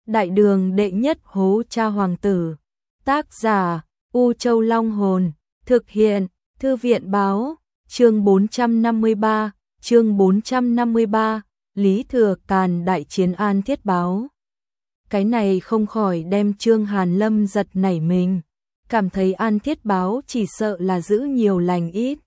Đại đường đệ nhất hố cha hoàng tử. Tác giả U Châu Long Hồn. Thực hiện Thư viện báo. Chương 453. Chương 453. Lý Thừa Càn đại chiến An Thiết Báo. Cái này không khỏi đem Trương Hàn Lâm giật nảy mình, cảm thấy An Thiết Báo chỉ sợ là giữ nhiều lành ít.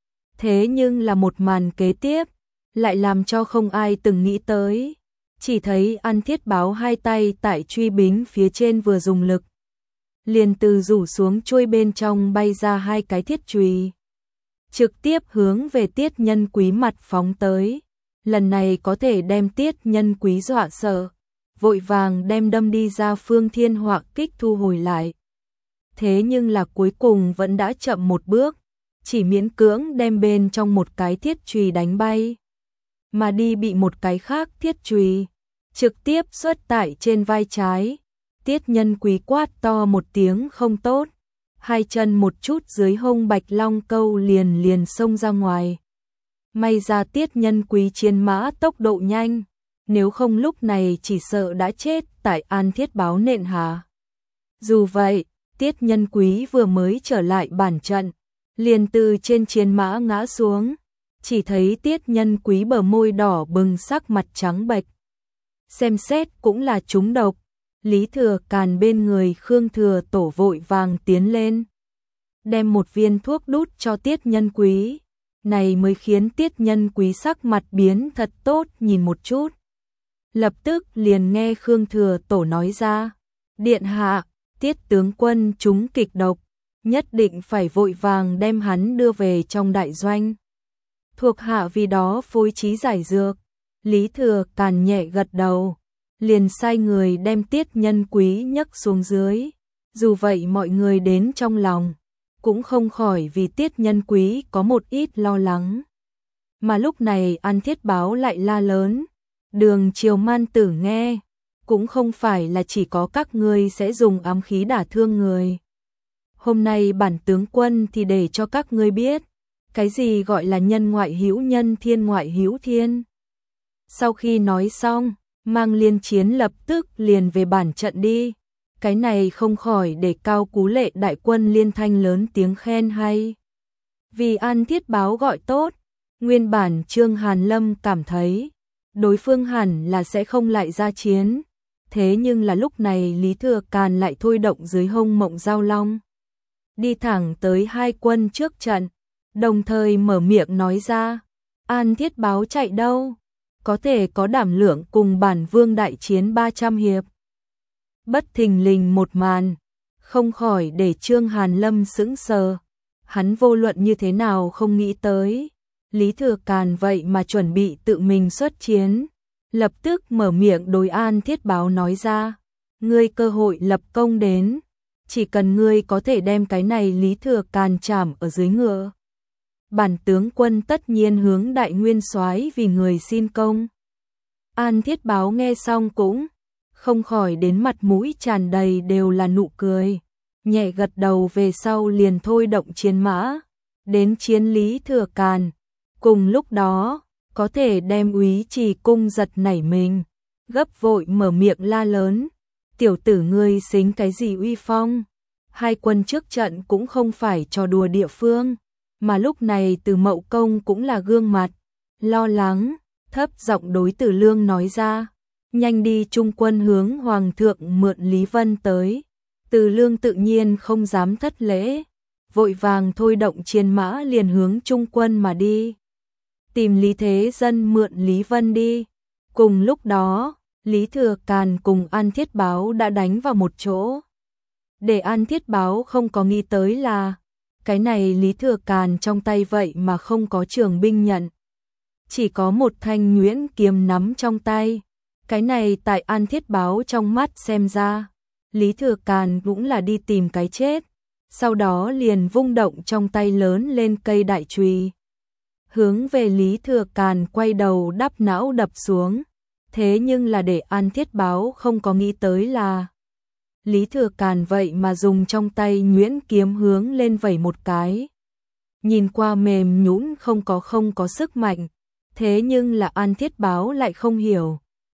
Thế nhưng là một màn kế tiếp lại làm cho không ai từng nghĩ tới. Chỉ thấy An Thiết Báo hai tay tại truy bính phía trên vừa dùng lực, liền từ rủ xuống chuôi bên trong bay ra hai cái thiết chùy, trực tiếp hướng về Tiết Nhân Quý mặt phóng tới. Lần này có thể đem Tiết Nhân Quý dọa sợ, vội vàng đem đâm đi ra Phương Thiên Họa Kích thu hồi lại. Thế nhưng là cuối cùng vẫn đã chậm một bước, chỉ miễn cưỡng đem bên trong một cái thiết chùy đánh bay, mà đi bị một cái khác thiết chùy trực tiếp xuất tại trên vai trái. Tiết Nhân Quý quát to một tiếng không tốt, hai chân một chút dưới hông Bạch Long Câu liền xông ra ngoài. May ra Tiết Nhân Quý chiến mã tốc độ nhanh, nếu không lúc này chỉ sợ đã chết tại An Thiết Báo nện hạ. Dù vậy, Tiết Nhân Quý vừa mới trở lại bản trận, liền từ trên chiến mã ngã xuống, chỉ thấy Tiết Nhân Quý bờ môi đỏ bừng, sắc mặt trắng bệch. Xem xét cũng là trúng độc. Lý Thừa Càn bên người Khương Thừa Tổ vội vàng tiến lên, đem một viên thuốc đút cho Tiết Nhân Quý. Này mới khiến Tiết Nhân Quý sắc mặt biến thật tốt nhìn một chút. Lập tức liền nghe Khương Thừa Tổ nói ra: Điện hạ, Tiết tướng quân trúng kịch độc, nhất định phải vội vàng đem hắn đưa về trong đại doanh. Thuộc hạ vì đó phối trí giải dược. Lý Thừa Càn nhẹ gật đầu, liền sai người đem Tiết Nhân Quý nhấc xuống dưới. Dù vậy mọi người đến trong lòng cũng không khỏi vì Tiết Nhân Quý có một ít lo lắng. Mà lúc này An Thiết Báo lại la lớn: Đường Triều Man tử nghe, cũng không phải là chỉ có các ngươi sẽ dùng ám khí đả thương người. Hôm nay bản tướng quân thì để cho các ngươi biết, cái gì gọi là nhân ngoại hữu nhân, thiên ngoại hữu thiên. Sau khi nói xong, Mang Liên Chiến lập tức liền về bản trận đi. Cái này không khỏi để Cao Cú Lệ đại quân liên thanh lớn tiếng khen hay. Vì An Thiết Báo gọi tốt, nguyên bản Trương Hàn Lâm cảm thấy đối phương hẳn là sẽ không lại ra chiến. Thế nhưng là lúc này Lý Thừa Càn lại thôi động dưới hông Mộng Giao Long, đi thẳng tới hai quân trước trận, đồng thời mở miệng nói ra: An Thiết Báo chạy đâu? Có thể có đảm lượng cùng bản vương đại chiến 300 hiệp. Bất thình lình một màn, không khỏi để Trương Hàn Lâm sững sờ. Hắn vô luận như thế nào không nghĩ tới Lý Thừa Càn vậy mà chuẩn bị tự mình xuất chiến. Lập tức mở miệng đối An Thiết Báo nói ra: Ngươi cơ hội lập công đến, chỉ cần ngươi có thể đem cái này Lý Thừa Càn trảm ở dưới ngựa, bản tướng quân tất nhiên hướng đại nguyên soái vì người xin công. An Thiết Báo nghe xong cũng không khỏi đến mặt mũi tràn đầy đều là nụ cười, nhẹ gật đầu về sau liền thôi động chiến mã đến chiến Lý Thừa Càn. Cùng lúc đó, có thể đem Úy Trì Cung giật nảy mình, gấp vội mở miệng la lớn: Tiểu tử ngươi xính cái gì uy phong? Hai quân trước trận cũng không phải trò đùa địa phương. Mà lúc này Từ Mậu Công cũng là gương mặt lo lắng, thấp giọng đối Từ Lương nói ra: Nhanh đi trung quân hướng hoàng thượng mượn Lý Vân tới. Từ Lương tự nhiên không dám thất lễ, vội vàng thôi động chiến mã liền hướng trung quân mà đi, tìm Lý Thế Dân mượn Lý Vân đi. Cùng lúc đó, Lý Thừa Càn cùng An Thiết Báo đã đánh vào một chỗ. Để An Thiết Báo không có nghĩ tới là cái này Lý Thừa Càn trong tay vậy mà không có trường binh nhận, chỉ có một thanh nhuyễn kiếm nắm trong tay. Cái này tại An Thiết Báo trong mắt xem ra, Lý Thừa Càn cũng là đi tìm cái chết. Sau đó liền vung động trong tay lớn lên cây đại chùy, hướng về Lý Thừa Càn quay đầu đắp não đập xuống. Thế nhưng là để An Thiết Báo không có nghĩ tới là Lý Thừa Càn vậy mà dùng trong tay nhuyễn kiếm hướng lên vẩy một cái. Nhìn qua mềm nhũn không có sức mạnh. Thế nhưng là An Thiết Báo lại không hiểu.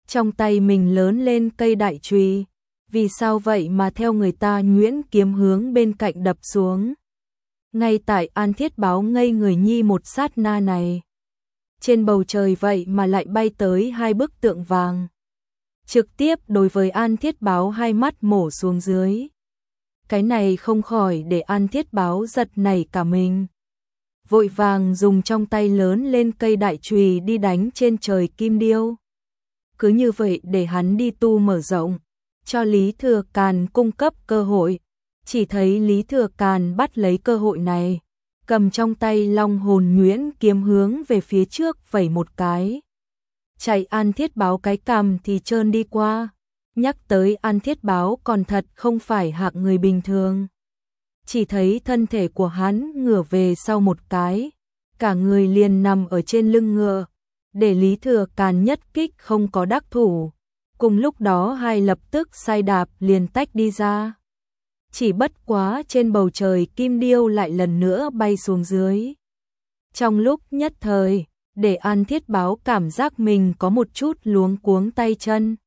trong tay mình lớn lên cây đại chùy. Vì sao vậy mà theo người ta nhuyễn kiếm hướng bên cạnh đập xuống. Ngay tại An Thiết Báo ngây người nhi một sát na này. Trên bầu trời vậy mà lại bay tới hai bức tượng vàng. Trực tiếp đối với An Thiết Báo hai mắt mổ xuống dưới. Cái này không khỏi để An Thiết Báo giật nảy cả mình. Vội vàng dùng trong tay lớn lên cây đại chùy đi đánh trên trời kim điêu. Cứ như vậy để hắn đi tu mở rộng, cho Lý Thừa Càn cung cấp cơ hội. Chỉ thấy Lý Thừa Càn bắt lấy cơ hội này, cầm trong tay Long Hồn Nhuyễn kiếm hướng về phía trước vẩy một cái. Chạy An Thiết Báo cái cằm thì trơn đi qua. Nhắc tới An Thiết Báo còn thật không phải hạng người bình thường. Chỉ thấy thân thể của hắn ngửa về sau một cái, cả người liền nằm ở trên lưng ngựa, để Lý Thừa Càn nhất kích không có đắc thủ. Cùng lúc đó hai lập tức sai đạp liền tách đi ra. Chỉ bất quá trên bầu trời kim điêu lại lần nữa bay xuống dưới. Trong lúc nhất thời, để An Thiết Báo cảm giác mình có một chút luống cuống tay chân.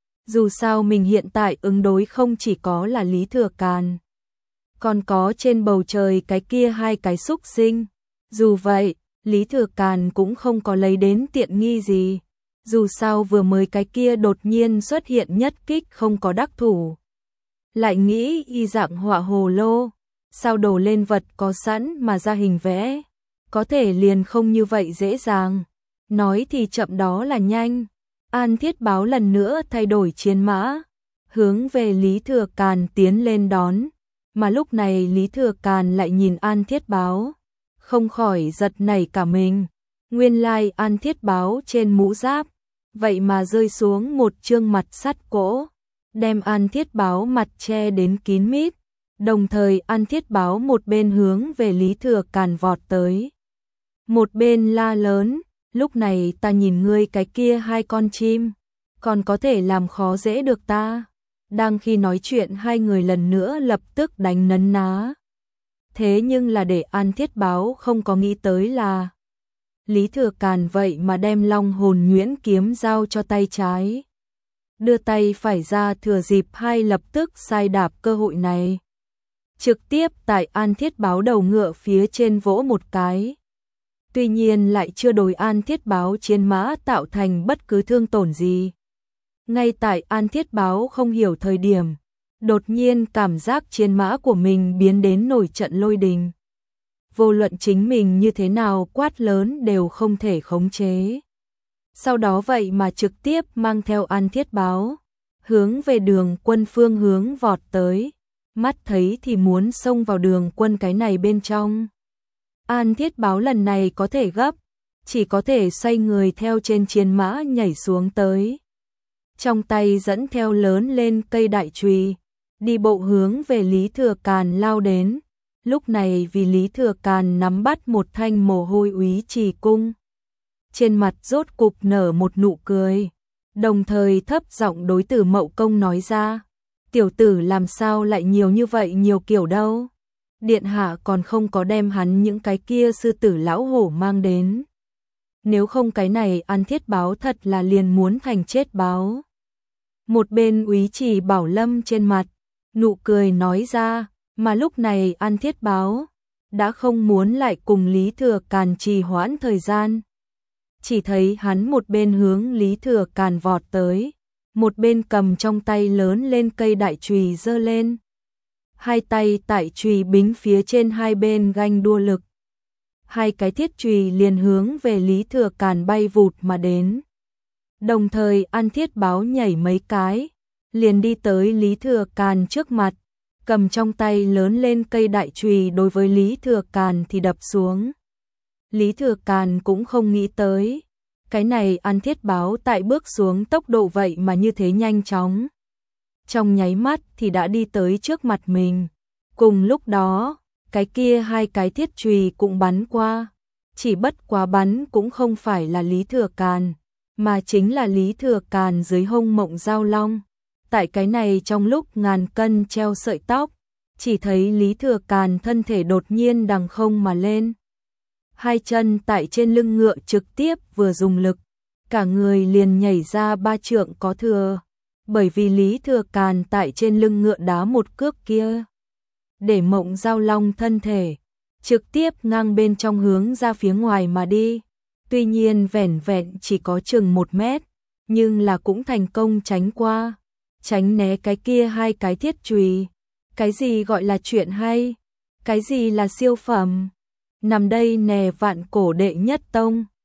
Dù sao mình hiện tại ứng đối không chỉ có là Lý Thừa Càn, còn có trên bầu trời cái kia hai cái xúc sinh. Dù vậy, Lý Thừa Càn cũng không có lấy đến tiện nghi gì. Dù sao vừa mới cái kia đột nhiên xuất hiện nhất kích không có đắc thủ. Lại nghĩ y dạng họa hồ lô, sao đổ lên vật có sẵn mà ra hình vẽ, có thể liền không như vậy dễ dàng. Nói thì chậm đó là nhanh. An Thiết Báo lần nữa thay đổi chiến mã, hướng về Lý Thừa Càn tiến lên đón. Mà lúc này Lý Thừa Càn lại nhìn An Thiết Báo, không khỏi giật nảy cả mình. Nguyên lai An Thiết Báo trên mũ giáp, vậy mà rơi xuống một trương mặt sắt cỗ, đem An Thiết Báo mặt che đến kín mít. Đồng thời An Thiết Báo một bên hướng về Lý Thừa Càn vọt tới, một bên la lớn, lúc này ta nhìn ngươi cái kia hai con chim, còn có thể làm khó dễ được ta. Đang khi nói chuyện hai người lần nữa lập tức đánh nấn ná. Thế nhưng là để An Thiết Báo không có nghĩ tới là Lý Thừa Càn vậy mà đem Long Hồn Nhuyễn kiếm giao cho tay trái. Đưa tay phải ra thừa dịp hai lập tức sai đạp cơ hội này. Trực tiếp tại An Thiết Báo đầu ngựa phía trên vỗ một cái. Tuy nhiên lại chưa đối An Thiết Báo chiến mã tạo thành bất cứ thương tổn gì. Ngay tại An Thiết Báo không hiểu thời điểm, đột nhiên cảm giác chiến mã của mình biến đến nổi trận lôi đình. Vô luận chính mình như thế nào quát lớn đều không thể khống chế. Sau đó vậy mà trực tiếp mang theo An Thiết Báo, hướng về Đường Quân phương hướng vọt tới, mắt thấy thì muốn xông vào Đường Quân cái này bên trong. An Thiết Báo lần này có thể gấp, chỉ có thể xoay người theo trên chiến mã nhảy xuống tới. Trong tay dẫn theo lớn lên cây đại chùy, đi bộ hướng về Lý Thừa Càn lao đến. Lúc này vì Lý Thừa Càn nắm bắt một thanh mồ hôi úy trì cung, trên mặt rốt cục nở một nụ cười, đồng thời thấp giọng đối Tử Mậu Công nói ra, tiểu tử làm sao lại nhiều như vậy nhiều kiểu đâu. Điện hạ còn không có đem hắn những cái kia sư tử lão hổ mang đến. Nếu không cái này An Thiết Báo thật là liền muốn thành chết báo. Một bên úy trì Bảo Lâm trên mặt, nụ cười nói ra, mà lúc này An Thiết Báo đã không muốn lại cùng Lý Thừa Càn trì hoãn thời gian. Chỉ thấy hắn một bên hướng Lý Thừa Càn vọt tới, một bên cầm trong tay lớn lên cây đại chùy giơ lên. Hai tay tại chùy bính phía trên hai bên ganh đua lực. Hai cái thiết chùy liền hướng về Lý Thừa Càn bay vụt mà đến. Đồng thời An Thiết Báo nhảy mấy cái, liền đi tới Lý Thừa Càn trước mặt, cầm trong tay lớn lên cây đại chùy đối với Lý Thừa Càn thì đập xuống. Lý Thừa Càn cũng không nghĩ tới, cái này An Thiết Báo tại bước xuống tốc độ vậy mà như thế nhanh chóng. Trong nháy mắt thì đã đi tới trước mặt mình. Cùng lúc đó, cái kia hai cái thiết chùy cũng bắn qua. Chỉ bất quá bắn cũng không phải là Lý Thừa Càn, mà chính là Lý Thừa Càn dưới hông Mộng Giao Long. Tại cái này trong lúc ngàn cân treo sợi tóc, chỉ thấy Lý Thừa Càn thân thể đột nhiên đằng không mà lên. Hai chân tại trên lưng ngựa trực tiếp vừa dùng lực, cả người liền nhảy ra 3 trượng có thừa, bởi vì Lý Thừa Càn tại trên lưng ngựa đá một cước kia, để Mộng Giao Long thân thể trực tiếp ngang bên trong hướng ra phía ngoài mà đi. Tuy nhiên vẻn vẹn chỉ có chừng 1 mét, nhưng là cũng thành công tránh qua, tránh né cái kia 2 cái thiết chùy. Cái gì gọi là chuyện hay? Cái gì là siêu phẩm? Nằm đây nè, Vạn Cổ đệ nhất tông.